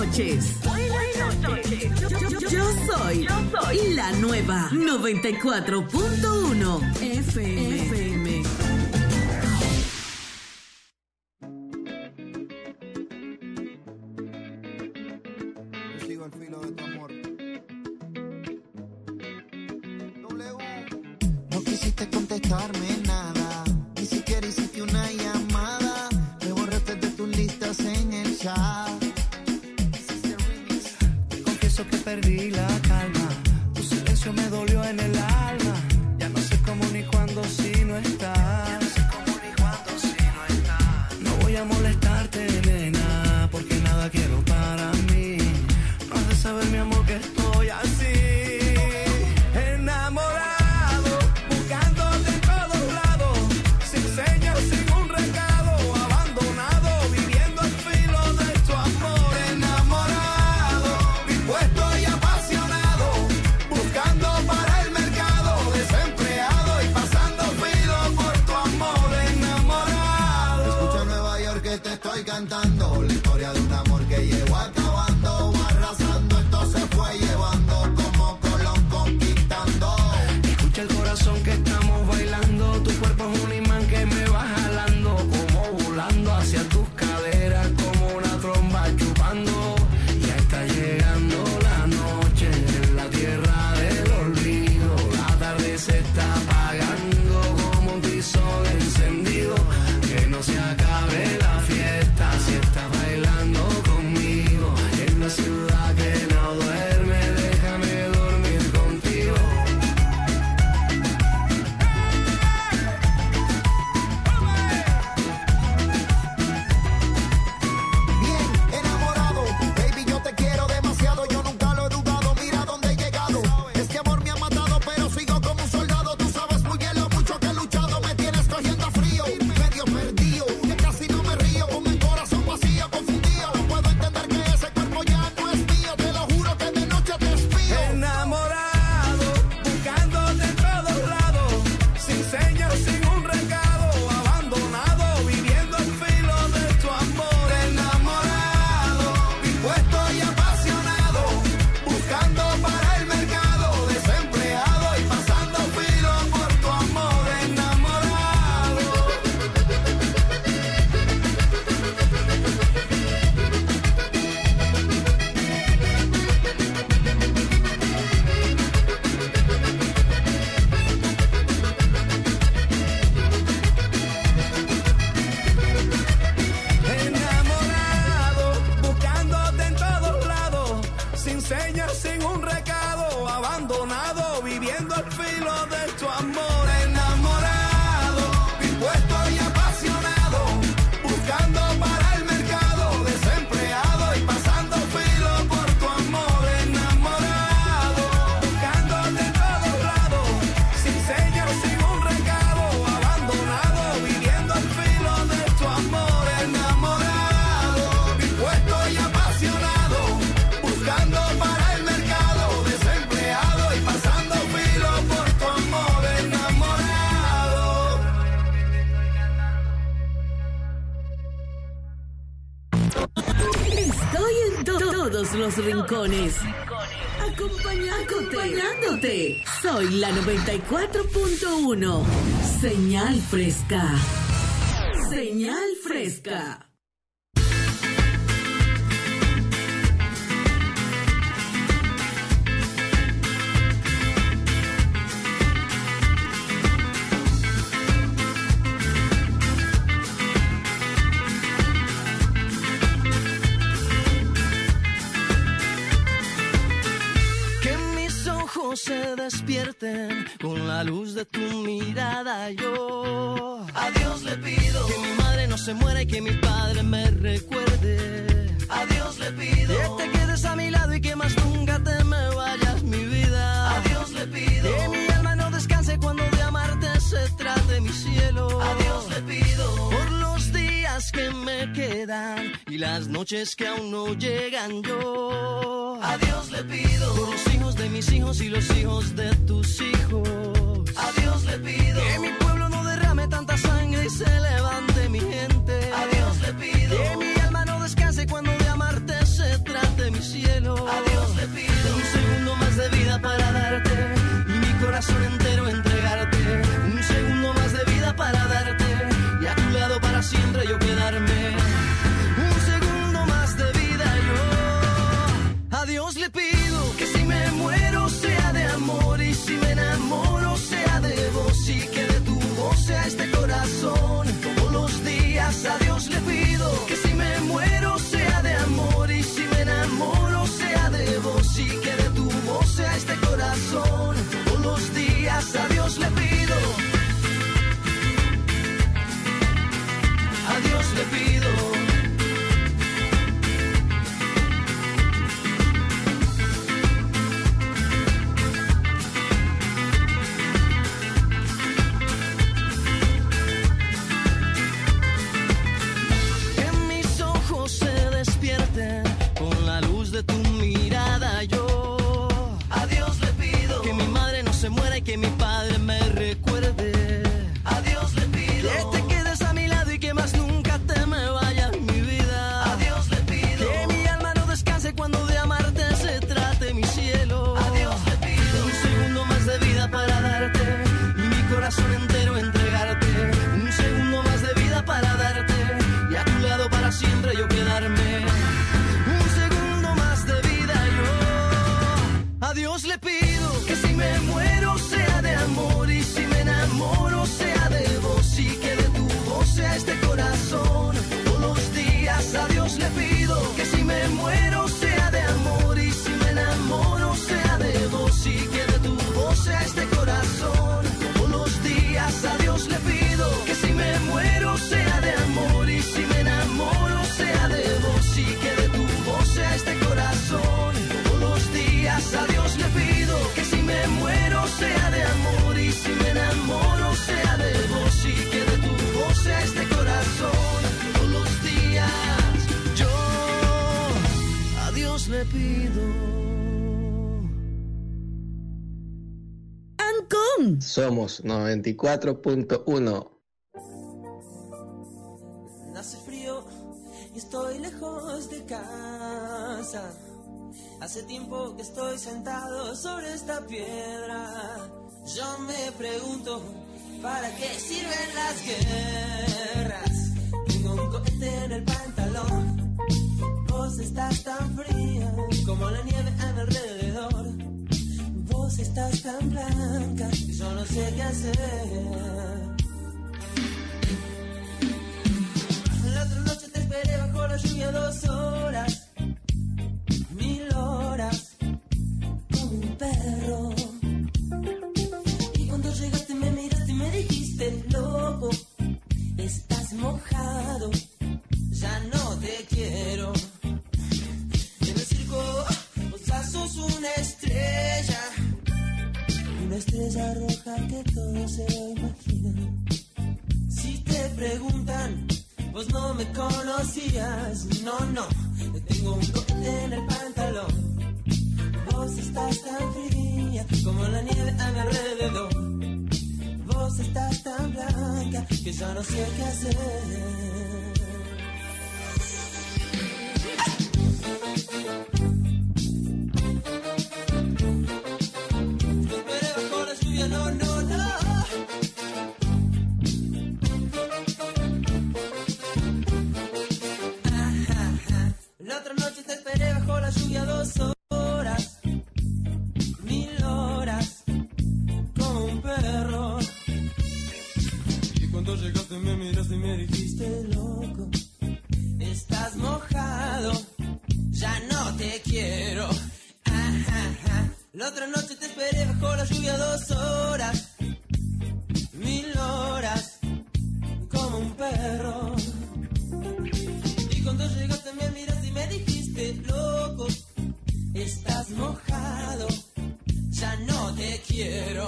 noches. Yo soy la nueva 94.1 FM. Yo sigo al filo de tu amor. No quisiste contestarme nada, ni siquiera hiciste una llamada. Me borraste de tus listas en el chat. Te confieso que perdí la calma, tu silencio me dolió en el alma. Ya no sé cómo ni cuándo si no estás. No voy a molestarte, nena, porque nada quiero para mí. No has de saber, mi amor, que estoy así. Cantando la historia de un amor que llegó acabando, arrasando, esto se fue llevando como Colón conquistando. Escucha el corazón que estamos bailando, tu cuerpo es un imán que me va jalando, como volando hacia tus caderas, como una tromba chupando. Ya está llegando la noche en la tierra del olvido, la tarde se está apagando como un tizón encendido, que no se acabe la fiesta. Si estás bailando conmigo en la ciudad que no duerme, déjame dormir contigo. Bien enamorado, baby, yo te quiero demasiado, yo nunca lo he dudado, mira dónde he llegado. Este amor me ha matado, pero sigo como un soldado. Tú sabes muy bien lo mucho que he luchado, me tienes cogiendo frío, medio perdido, que casi no me río, con el corazón vacío, confundido. No puedo entender que ese cuerpo ya no es mío, te lo juro que de noche te espío. Enamorado, buscándote en todos lados, sin señas, sin un recado, abandonado, viviendo al filo de tu amor. Enamorado, dispuesto y apasionado, buscando para el mercado, desempleado y pasando filo por tu amor. Enamorado. Enamorado, buscándote en todos lados, sin señas, sin un recado, abandonado, viviendo al filo de tu amor. Enamorado, dispuesto y apasionado, buscando para el mercado, desempleado y pasando filo por tu amor. Enamorado, buscándote en todos lados, sin señas, sin un recado, abandonado, viviendo al filo de tu amor. Enamorado, dispuesto y apasionado, buscando para el mercado, desempleado y pasando filo por tu amor. Enamorado. Estoy en todos los rincones. Acompañándote. Soy la 94.1. Señal fresca. Señal fresca. Que mis ojos se despierten con la luz de tu mirada. Yo a Dios le pido que mi madre no se muera y que mi padre me recuerde. A Dios le pido que te quedes a mi lado y que más nunca te me vayas, mi vida. A Dios le pido que mi alma no descanse cuando de amarte se trate, mi cielo. A Dios le pido por los días que me quedan y las noches que aún no llegan. Yo a Dios le pido por los hijos de mis hijos y los hijos de tus hijos. A Dios le pido que mi pueblo no derrame tanta sangre y se levante mi gente. A Dios le pido que mi alma no descanse cuando de amarte se trate, me muero sea de amor y si me enamoro sea de vos y que de tu voz sea este corazón. Todos los días a Dios le pido que si me muero sea de amor y si me enamoro sea de vos y que de tu voz sea este corazón. Todos los días a Dios le pido que si me muero sea de amor y si me enamoro sea de vos y que de tu voz sea este corazón. Todos los días yo a Dios le pido. Ancón. Somos 94.1. Hace frío y estoy lejos de casa. Hace tiempo que estoy sentado sobre esta piedra. Yo me pregunto, ¿para qué sirven las guerras? Tengo un cohete en el pantalón. Vos estás tan fría como la nieve a mi alrededor. Vos estás tan blanca y yo no sé qué hacer. La otra noche te esperé bajo la lluvia 2 horas, 1000 horas, como un perro. Y cuando llegaste me miraste y me dijiste, loco, estás mojado, ya no te quiero. En el circo vos ya sos una estrella roja que todos se lo imaginan. Si te preguntan, vos no me conocías, no, tengo un cohete en el pantalón. Vos estás tan fría como la nieve a mi alrededor. Vos estás tan blanca que ya no sé qué hacer. La otra noche te esperé bajo la lluvia 2 horas, 1000 horas, como un perro. Y cuando llegaste me miraste y me dijiste, loco, estás mojado, ya no te quiero. La otra noche te esperé bajo la lluvia 2 horas, 1000 horas, como un perro. Y cuando llegaste me miraste y me dijiste, loco, estás mojado, ya no te quiero.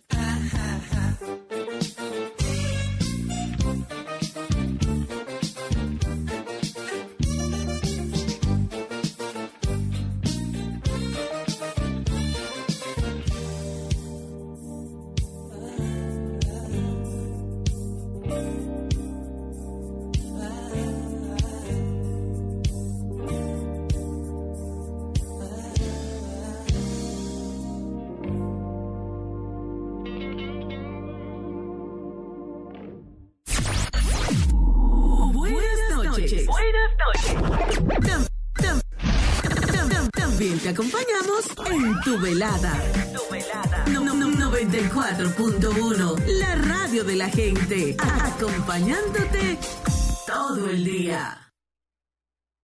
También te acompañamos en tu velada. 94.1, la radio de la gente, acompañándote todo el día.